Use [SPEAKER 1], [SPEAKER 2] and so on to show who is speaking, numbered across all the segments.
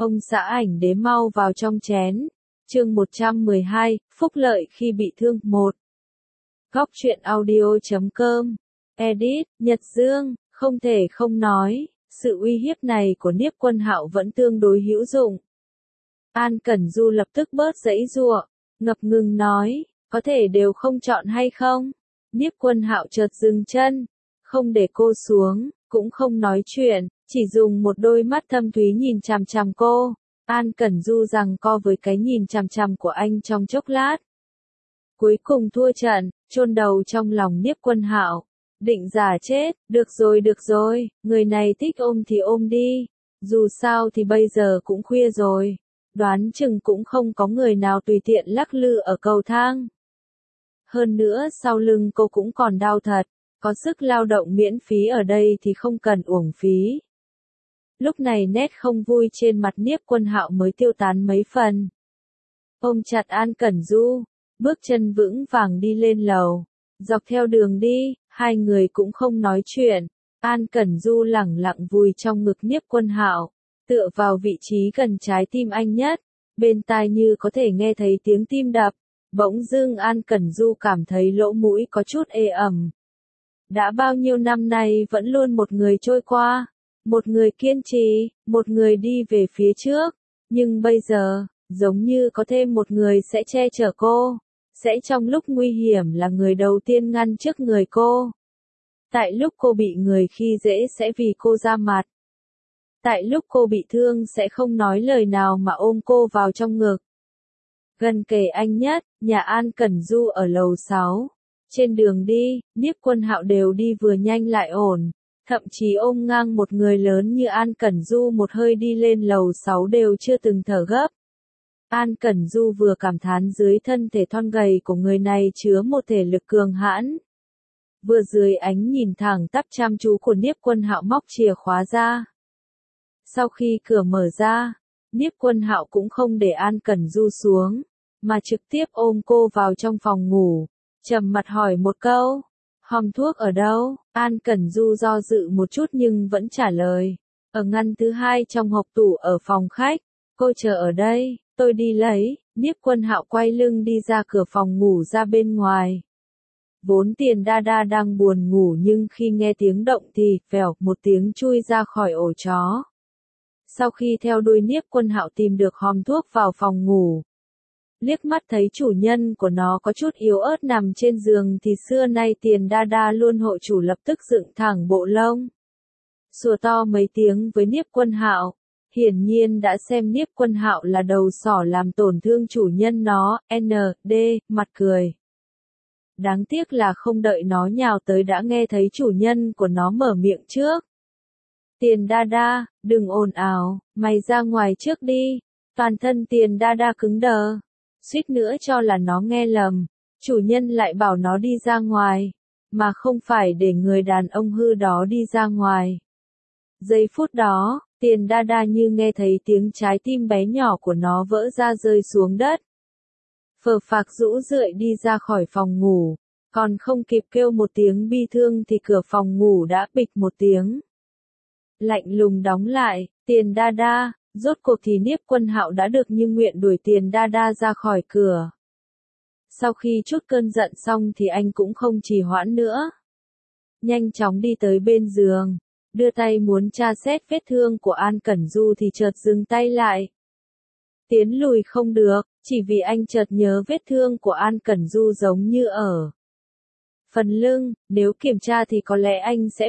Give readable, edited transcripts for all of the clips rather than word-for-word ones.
[SPEAKER 1] Ông xã ảnh đế mau vào trong chén. Chương 112, phúc lợi khi bị thương 1. Góc truyện audio.com. Edit, Nhật Dương, không thể không nói, sự uy hiếp này của Niếp Quân Hạo vẫn tương đối hữu dụng. An Cẩn Du lập tức bớt giãy giụa, ngập ngừng nói, có thể đều không chọn hay không? Niếp Quân Hạo chợt dừng chân, không để cô xuống, cũng không nói chuyện, chỉ dùng một đôi mắt thâm thúy nhìn chằm chằm cô. An Cẩn Du giằng co với cái nhìn chằm chằm của anh trong chốc lát. Cuối cùng thua trận, chôn đầu trong lòng Niếp Quân Hạo. Định giả chết, được rồi, người này thích ôm thì ôm đi. Dù sao thì bây giờ cũng khuya rồi. Đoán chừng cũng không có người nào tùy tiện lắc lư ở cầu thang. Hơn nữa sau lưng cô cũng còn đau thật, có sức lao động miễn phí ở đây thì không cần uổng phí. Lúc này nét không vui trên mặt Niếp Quân Hạo mới tiêu tán mấy phần. Ôm chặt An Cẩn Du, bước chân vững vàng đi lên lầu. Dọc theo đường đi, hai người cũng không nói chuyện. An Cẩn Du lẳng lặng vùi trong ngực Niếp Quân Hạo, tựa vào vị trí gần trái tim anh nhất, bên tai như có thể nghe thấy tiếng tim đập. Bỗng dưng An Cẩn Du cảm thấy lỗ mũi có chút ê ẩm. Đã bao nhiêu năm nay vẫn luôn một người trôi qua, một người kiên trì, một người đi về phía trước, nhưng bây giờ, giống như có thêm một người sẽ che chở cô, sẽ trong lúc nguy hiểm là người đầu tiên ngăn trước người cô. Tại lúc cô bị người khi dễ sẽ vì cô ra mặt. Tại lúc cô bị thương sẽ không nói lời nào mà ôm cô vào trong ngực. Gần kề anh nhất, nhà An Cẩn Du ở lầu 6. Trên đường đi, Niếp Quân Hạo đều đi vừa nhanh lại ổn. Thậm chí ôm ngang một người lớn như An Cẩn Du một hơi đi lên lầu 6 đều chưa từng thở gấp. An Cẩn Du vừa cảm thán dưới thân thể thon gầy của người này chứa một thể lực cường hãn. Vừa dưới ánh nhìn thẳng tắp chăm chú của Niếp Quân Hạo móc chìa khóa ra. Sau khi cửa mở ra, Niếp Quân Hạo cũng không để An Cẩn Du xuống, mà trực tiếp ôm cô vào trong phòng ngủ, trầm mặt hỏi một câu, hòm thuốc ở đâu? An Cẩn Du do dự một chút nhưng vẫn trả lời, ở ngăn thứ 2 trong hộp tủ ở phòng khách, cô chờ ở đây, tôi đi lấy. Niếp Quân Hạo quay lưng đi ra cửa phòng ngủ ra bên ngoài. Vốn Tiền Đa Đa đang buồn ngủ nhưng khi nghe tiếng động thì, vèo, một tiếng chui ra khỏi ổ chó. Sau khi theo đuôi Niếp Quân Hạo tìm được hòm thuốc vào phòng ngủ, liếc mắt thấy chủ nhân của nó có chút yếu ớt nằm trên giường thì xưa nay Tiền Đa Đa luôn hộ chủ lập tức dựng thẳng bộ lông. Sủa to mấy tiếng với Niếp Quân Hạo, hiển nhiên đã xem Niếp Quân Hạo là đầu sỏ làm tổn thương chủ nhân nó, mặt cười. Đáng tiếc là không đợi nó nhào tới đã nghe thấy chủ nhân của nó mở miệng trước. Tiền Đa Đa, đừng ồn ào, mày ra ngoài trước đi. Toàn thân Tiền Đa Đa cứng đờ. Suýt nữa cho là nó nghe lầm, chủ nhân lại bảo nó đi ra ngoài, mà không phải để người đàn ông hư đó đi ra ngoài. Giây phút đó, Tiền Đa Đa như nghe thấy tiếng trái tim bé nhỏ của nó vỡ ra rơi xuống đất. Phờ phạc rũ rượi đi ra khỏi phòng ngủ, còn không kịp kêu một tiếng bi thương thì cửa phòng ngủ đã bịch một tiếng. Lạnh lùng đóng lại. Tiền Đa Đa, rốt cuộc thì Niếp Quân Hạo đã được như nguyện đuổi Tiền Đa Đa ra khỏi cửa. Sau khi chút cơn giận xong thì anh cũng không trì hoãn nữa. Nhanh chóng đi tới bên giường, đưa tay muốn tra xét vết thương của An Cẩn Du thì chợt dừng tay lại. Tiến lùi không được, chỉ vì anh chợt nhớ vết thương của An Cẩn Du giống như ở phần lưng, nếu kiểm tra thì có lẽ anh sẽ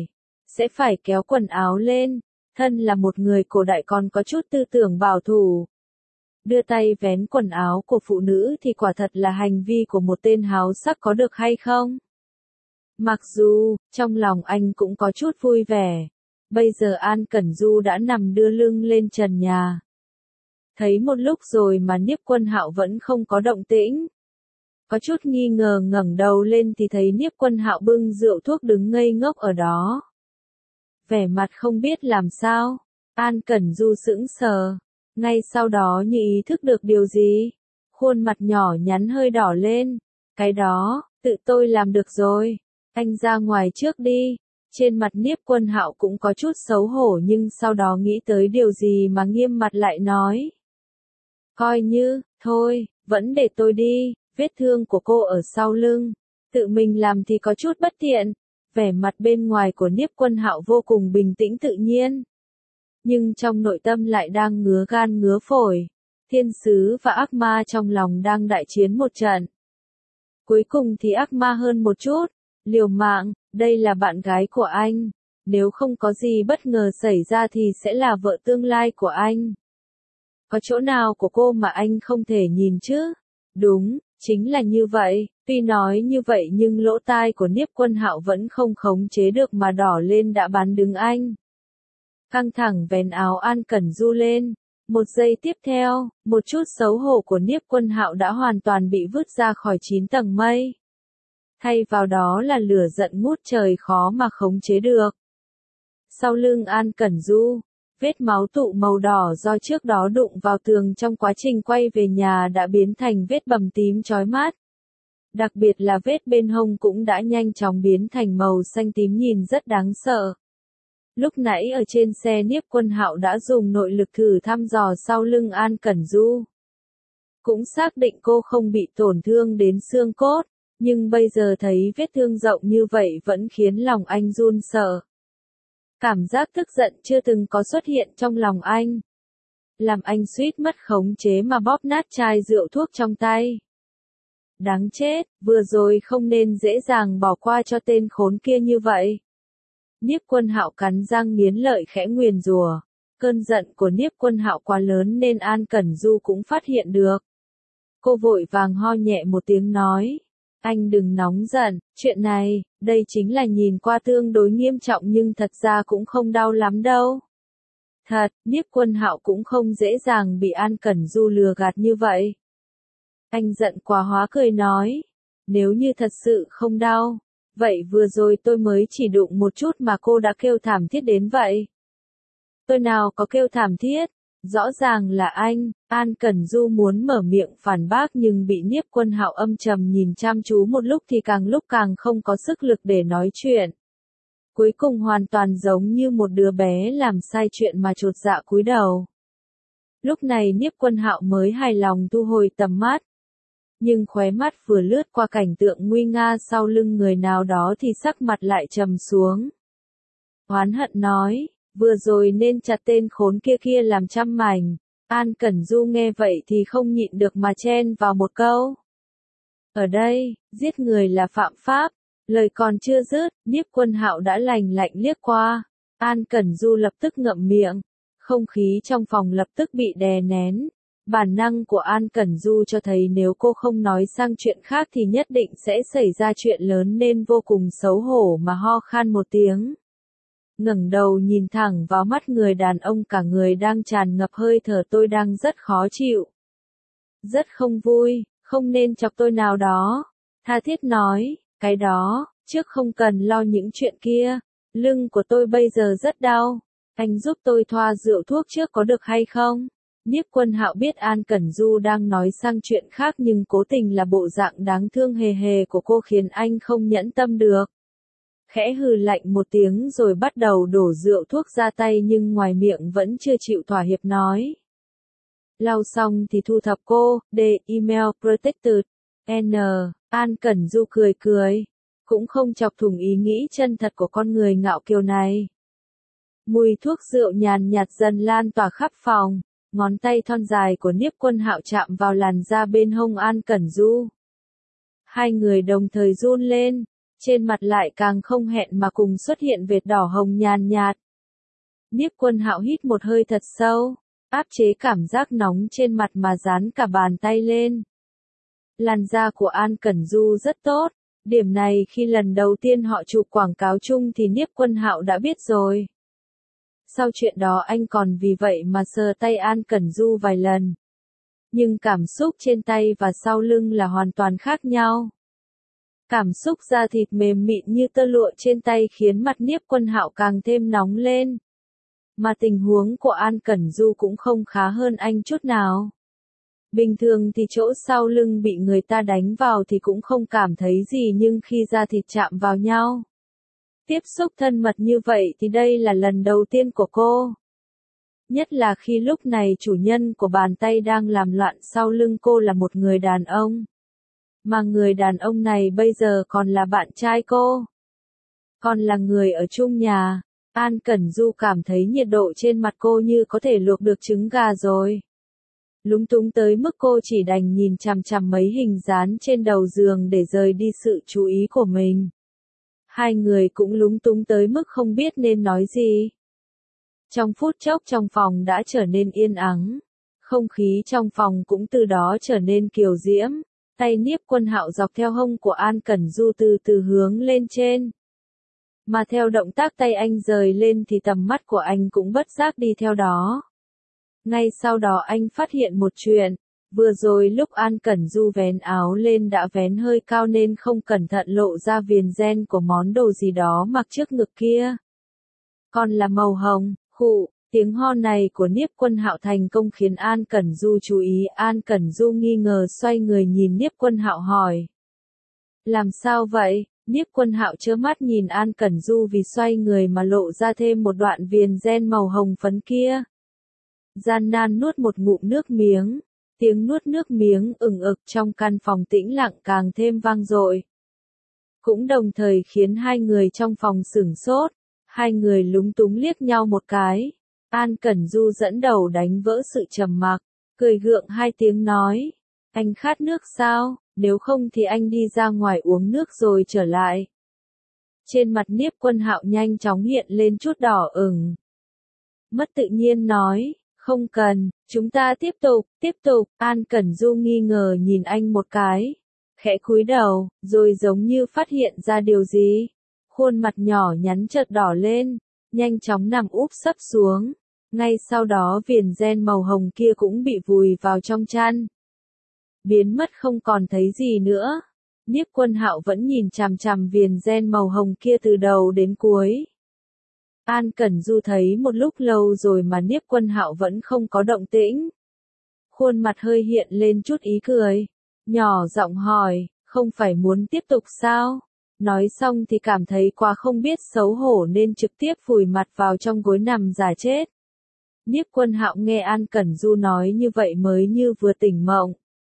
[SPEAKER 1] phải kéo quần áo lên. Thân là một người cổ đại còn có chút tư tưởng bảo thủ. Đưa tay vén quần áo của phụ nữ thì quả thật là hành vi của một tên háo sắc có được hay không? Mặc dù, trong lòng anh cũng có chút vui vẻ. Bây giờ An Cẩn Du đã nằm đưa lưng lên trần nhà. Thấy một lúc rồi mà Niếp Quân Hạo vẫn không có động tĩnh. Có chút nghi ngờ ngẩng đầu lên thì thấy Niếp Quân Hạo bưng rượu thuốc đứng ngây ngốc ở đó. Vẻ mặt không biết làm sao, An Cẩn Du sững sờ, ngay sau đó như ý thức được điều gì, khuôn mặt nhỏ nhắn hơi đỏ lên, cái đó, tự tôi làm được rồi, anh ra ngoài trước đi, Trên mặt Niếp Quân Hạo cũng có chút xấu hổ nhưng sau đó nghĩ tới điều gì mà nghiêm mặt lại nói. Coi như, thôi, vẫn để tôi đi, vết thương của cô ở sau lưng. Tự mình làm thì có chút bất tiện. Vẻ mặt bên ngoài của Niếp Quân Hạo vô cùng bình tĩnh tự nhiên. Nhưng trong nội tâm lại đang ngứa gan ngứa phổi. Thiên sứ và ác ma trong lòng đang đại chiến một trận. Cuối cùng thì ác ma hơn một chút. Liều mạng, đây là bạn gái của anh. Nếu không có gì bất ngờ xảy ra thì sẽ là vợ tương lai của anh. Có chỗ nào của cô mà anh không thể nhìn chứ? Đúng, chính là như vậy. Tuy nói như vậy nhưng lỗ tai của Niếp Quân Hạo vẫn không khống chế được mà đỏ lên đã bán đứng anh. Căng thẳng vén áo An Cẩn Du lên. Một giây tiếp theo, một chút xấu hổ của Niếp Quân Hạo đã hoàn toàn bị vứt ra khỏi 9 tầng mây. Thay vào đó là lửa giận ngút trời khó mà khống chế được. Sau lưng An Cẩn Du, vết máu tụ màu đỏ do trước đó đụng vào tường trong quá trình quay về nhà đã biến thành vết bầm tím chói mắt. Đặc biệt là vết bên hông cũng đã nhanh chóng biến thành màu xanh tím nhìn rất đáng sợ. Lúc nãy ở trên xe Niếp Quân Hạo đã dùng nội lực thử thăm dò sau lưng An Cẩn Du. Cũng xác định cô không bị tổn thương đến xương cốt, nhưng bây giờ thấy vết thương rộng như vậy vẫn khiến lòng anh run sợ. Cảm giác tức giận chưa từng có xuất hiện trong lòng anh. Làm anh suýt mất khống chế mà bóp nát chai rượu thuốc trong tay. Đáng chết, vừa rồi không nên dễ dàng bỏ qua cho tên khốn kia như vậy. Niếp Quân Hạo cắn răng nghiến lợi khẽ nguyền rủa. Cơn giận của Niếp Quân Hạo quá lớn nên An Cẩn Du cũng phát hiện được. Cô vội vàng ho nhẹ một tiếng nói. Anh đừng nóng giận, chuyện này, đây chính là nhìn qua tương đối nghiêm trọng nhưng thật ra cũng không đau lắm đâu. Thật, Niếp Quân Hạo cũng không dễ dàng bị An Cẩn Du lừa gạt như vậy. Anh giận quá hóa cười nói. Nếu như thật sự không đau, vậy vừa rồi tôi mới chỉ đụng một chút mà cô đã kêu thảm thiết đến vậy. Tôi nào có kêu thảm thiết, rõ ràng là anh. An Cẩn Du muốn mở miệng phản bác nhưng bị Niếp Quân Hạo âm trầm nhìn chăm chú một lúc thì càng lúc càng không có sức lực để nói chuyện. Cuối cùng hoàn toàn giống như một đứa bé làm sai chuyện mà chột dạ cúi đầu. Lúc này Niếp Quân Hạo mới hài lòng thu hồi tầm mắt. Nhưng khóe mắt vừa lướt qua cảnh tượng nguy nga sau lưng người nào đó thì sắc mặt lại trầm xuống. Oán hận nói, vừa rồi nên chặt tên khốn kia làm trăm mảnh. An Cẩn Du nghe vậy thì không nhịn được mà chen vào một câu. Ở đây, giết người là phạm pháp. Lời còn chưa dứt, Niếp Quân Hạo đã lạnh liếc qua. An Cẩn Du lập tức ngậm miệng. Không khí trong phòng lập tức bị đè nén. Bản năng của An Cẩn Du cho thấy nếu cô không nói sang chuyện khác thì nhất định sẽ xảy ra chuyện lớn nên vô cùng xấu hổ mà ho khan một tiếng. Ngẩng đầu nhìn thẳng vào mắt người đàn ông cả người đang tràn ngập hơi thở tôi đang rất khó chịu. Rất không vui, không nên chọc tôi nào đó. Tha thiết nói, cái đó, trước không cần lo những chuyện kia. Lưng của tôi bây giờ rất đau. Anh giúp tôi thoa rượu thuốc trước có được hay không? Niếp Quân Hạo biết An Cẩn Du đang nói sang chuyện khác nhưng cố tình là bộ dạng đáng thương hề hề của cô khiến anh không nhẫn tâm được. Khẽ hừ lạnh một tiếng rồi bắt đầu đổ rượu thuốc ra tay nhưng ngoài miệng vẫn chưa chịu thỏa hiệp nói. Lau xong thì thu thập cô, email protected. An Cẩn Du cười. Cũng không chọc thủng ý nghĩ chân thật của con người ngạo kiều này. Mùi thuốc rượu nhàn nhạt dần lan tỏa khắp phòng. Ngón tay thon dài của Niếp Quân Hạo chạm vào làn da bên hông An Cẩn Du. Hai người đồng thời run lên, trên mặt lại càng không hẹn mà cùng xuất hiện vệt đỏ hồng nhàn nhạt. Niếp Quân Hạo hít một hơi thật sâu, áp chế cảm giác nóng trên mặt mà dán cả bàn tay lên. Làn da của An Cẩn Du rất tốt, điểm này khi lần đầu tiên họ chụp quảng cáo chung thì Niếp Quân Hạo đã biết rồi. Sau chuyện đó anh còn vì vậy mà sờ tay An Cẩn Du vài lần. Nhưng cảm xúc trên tay và sau lưng là hoàn toàn khác nhau. Cảm xúc da thịt mềm mịn như tơ lụa trên tay khiến mặt Niếp Quân Hạo càng thêm nóng lên. Mà tình huống của An Cẩn Du cũng không khá hơn anh chút nào. Bình thường thì chỗ sau lưng bị người ta đánh vào thì cũng không cảm thấy gì nhưng khi da thịt chạm vào nhau. Tiếp xúc thân mật như vậy thì đây là lần đầu tiên của cô. Nhất là khi lúc này chủ nhân của bàn tay đang làm loạn sau lưng cô là một người đàn ông. Mà người đàn ông này bây giờ còn là bạn trai cô. Còn là người ở chung nhà. An Cẩn Du cảm thấy nhiệt độ trên mặt cô như có thể luộc được trứng gà rồi. Lúng túng tới mức cô chỉ đành nhìn chằm chằm mấy hình dán trên đầu giường để rời đi sự chú ý của mình. Hai người cũng lúng túng tới mức không biết nên nói gì. Trong phút chốc trong phòng đã trở nên yên ắng. Không khí trong phòng cũng từ đó trở nên kiều diễm. Tay Niếp Quân Hạo dọc theo hông của An Cẩn Du từ từ hướng lên trên. Mà theo động tác tay anh rời lên thì tầm mắt của anh cũng bất giác đi theo đó. Ngay sau đó anh phát hiện một chuyện. Vừa rồi lúc An Cẩn Du vén áo lên đã vén hơi cao nên không cẩn thận lộ ra viền ren của món đồ gì đó mặc trước ngực kia. Còn là màu hồng, khụ, tiếng ho này của Niếp Quân Hạo thành công khiến An Cẩn Du chú ý. An Cẩn Du nghi ngờ xoay người nhìn Niếp Quân Hạo hỏi. Làm sao vậy? Niếp Quân Hạo trơ mắt nhìn An Cẩn Du vì xoay người mà lộ ra thêm một đoạn viền ren màu hồng phấn kia. Gian nan nuốt một ngụm nước miếng. Tiếng nuốt nước miếng ừng ực trong căn phòng tĩnh lặng càng thêm vang dội. Cũng đồng thời khiến hai người trong phòng sửng sốt. Hai người lúng túng liếc nhau một cái. An Cẩn Du dẫn đầu đánh vỡ sự trầm mặc, cười gượng hai tiếng nói. Anh khát nước sao? Nếu không thì anh đi ra ngoài uống nước rồi trở lại. Trên mặt Niếp Quân Hạo nhanh chóng hiện lên chút đỏ ửng. Mất tự nhiên nói, không cần, chúng ta tiếp tục. An Cẩn Du nghi ngờ nhìn anh một cái. Khẽ cúi đầu, rồi giống như phát hiện ra điều gì. Khuôn mặt nhỏ nhắn chợt đỏ lên, nhanh chóng nằm úp sấp xuống. Ngay sau đó viền ren màu hồng kia cũng bị vùi vào trong chăn. Biến mất không còn thấy gì nữa. Niếp Quân Hạo vẫn nhìn chằm chằm viền ren màu hồng kia từ đầu đến cuối. An Cẩn Du thấy một lúc lâu rồi mà Niếp Quân Hạo vẫn không có động tĩnh. Khuôn mặt hơi hiện lên chút ý cười. Nhỏ giọng hỏi, không phải muốn tiếp tục sao? Nói xong thì cảm thấy quá không biết xấu hổ nên trực tiếp vùi mặt vào trong gối nằm giả chết. Niếp Quân Hạo nghe An Cẩn Du nói như vậy mới như vừa tỉnh mộng.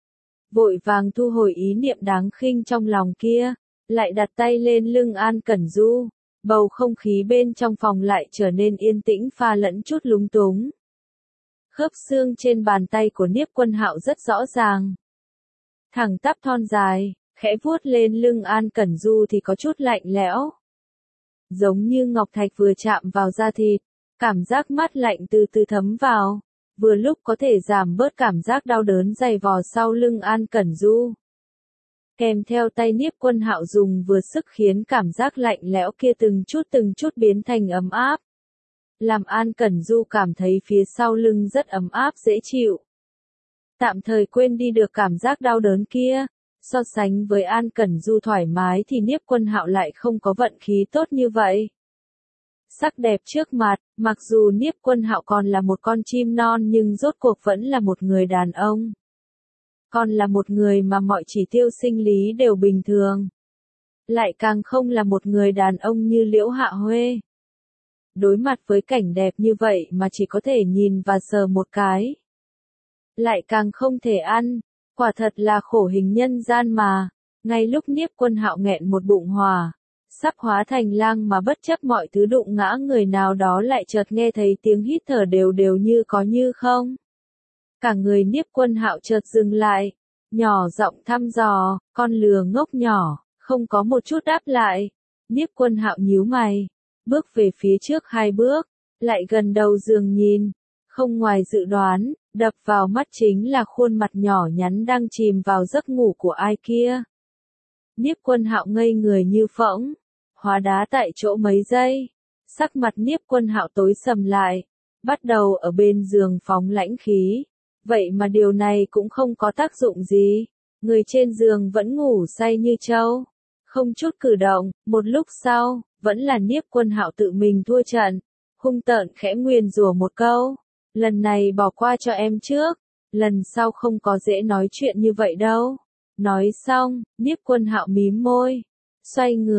[SPEAKER 1] Vội vàng thu hồi ý niệm đáng khinh trong lòng kia, lại đặt tay lên lưng An Cẩn Du. Bầu không khí bên trong phòng lại trở nên yên tĩnh pha lẫn chút lúng túng. Khớp xương trên bàn tay của Niếp Quân Hạo rất rõ ràng. Thẳng tắp thon dài, khẽ vuốt lên lưng An Cẩn Du thì có chút lạnh lẽo. Giống như ngọc thạch vừa chạm vào da thịt, cảm giác mát lạnh từ từ thấm vào, vừa lúc có thể giảm bớt cảm giác đau đớn dày vò sau lưng An Cẩn Du. Kèm theo tay Niếp Quân Hạo dùng vừa sức khiến cảm giác lạnh lẽo kia từng chút biến thành ấm áp. Làm An Cẩn Du cảm thấy phía sau lưng rất ấm áp dễ chịu. Tạm thời quên đi được cảm giác đau đớn kia. So sánh với An Cẩn Du thoải mái thì Niếp Quân Hạo lại không có vận khí tốt như vậy. Sắc đẹp trước mặt, mặc dù Niếp Quân Hạo còn là một con chim non nhưng rốt cuộc vẫn là một người đàn ông. Còn là một người mà mọi chỉ tiêu sinh lý đều bình thường. Lại càng không là một người đàn ông như Liễu Hạ Huê. Đối mặt với cảnh đẹp như vậy mà chỉ có thể nhìn và sờ một cái. Lại càng không thể ăn. Quả thật là khổ hình nhân gian mà. Ngay lúc Niếp Quân Hạo nghẹn một bụng hỏa, sắp hóa thành lang mà bất chấp mọi thứ đụng ngã người nào đó lại chợt nghe thấy tiếng hít thở đều đều như có như không. Cả người Niếp Quân Hạo chợt dừng lại, nhỏ giọng thăm dò, con lừa ngốc nhỏ, không có một chút đáp lại. Niếp Quân Hạo nhíu mày, bước về phía trước 2 bước, lại gần đầu giường nhìn, không ngoài dự đoán, đập vào mắt chính là khuôn mặt nhỏ nhắn đang chìm vào giấc ngủ của ai kia. Niếp Quân Hạo ngây người như phỗng, hóa đá tại chỗ mấy giây, sắc mặt Niếp Quân Hạo tối sầm lại, bắt đầu ở bên giường phóng lãnh khí. Vậy mà điều này cũng không có tác dụng gì, người trên giường vẫn ngủ say như trâu, không chút cử động. Một lúc sau, vẫn là Niếp Quân Hạo tự mình thua trận, hung tợn khẽ nguyền rủa một câu, lần này bỏ qua cho em trước, lần sau không có dễ nói chuyện như vậy đâu. Nói xong, Niếp Quân Hạo mím môi, xoay người,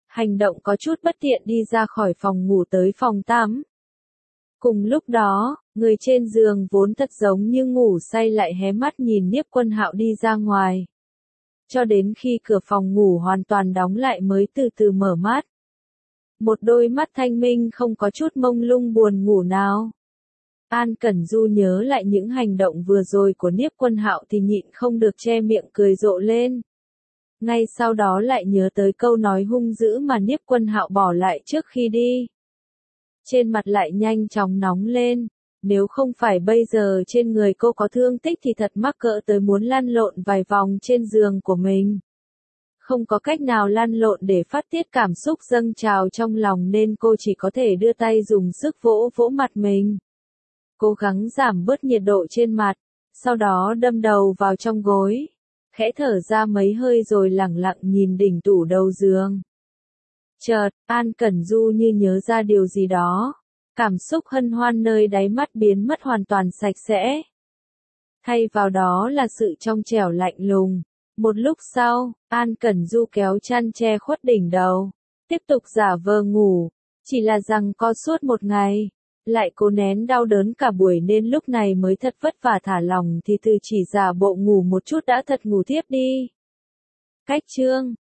[SPEAKER 1] hành động có chút bất tiện đi ra khỏi phòng ngủ tới phòng tắm. Cùng lúc đó, người trên giường vốn thật giống như ngủ say lại hé mắt nhìn Niếp Quân Hạo đi ra ngoài. Cho đến khi cửa phòng ngủ hoàn toàn đóng lại mới từ từ mở mắt. Một đôi mắt thanh minh không có chút mông lung buồn ngủ nào. An Cẩn Du nhớ lại những hành động vừa rồi của Niếp Quân Hạo thì nhịn không được che miệng cười rộ lên. Ngay sau đó lại nhớ tới câu nói hung dữ mà Niếp Quân Hạo bỏ lại trước khi đi. Trên mặt lại nhanh chóng nóng lên. Nếu không phải bây giờ trên người cô có thương tích thì thật mắc cỡ tới muốn lăn lộn vài vòng trên giường của mình. Không có cách nào lăn lộn để phát tiết cảm xúc dâng trào trong lòng nên cô chỉ có thể đưa tay dùng sức vỗ vỗ mặt mình. Cố gắng giảm bớt nhiệt độ trên mặt, sau đó đâm đầu vào trong gối. Khẽ thở ra mấy hơi rồi lẳng lặng nhìn đỉnh tủ đầu giường. Chợt, An Cẩn Du như nhớ ra điều gì đó. Cảm xúc hân hoan nơi đáy mắt biến mất hoàn toàn sạch sẽ. Thay vào đó là sự trong trẻo lạnh lùng. Một lúc sau, An Cẩn Du kéo chăn che khuất đỉnh đầu. Tiếp tục giả vờ ngủ. Chỉ là rằng co suốt một ngày. Lại cố nén đau đớn cả buổi nên lúc này mới thật vất vả thả lòng thì từ chỉ giả bộ ngủ một chút đã thật ngủ thiếp đi. Cách chương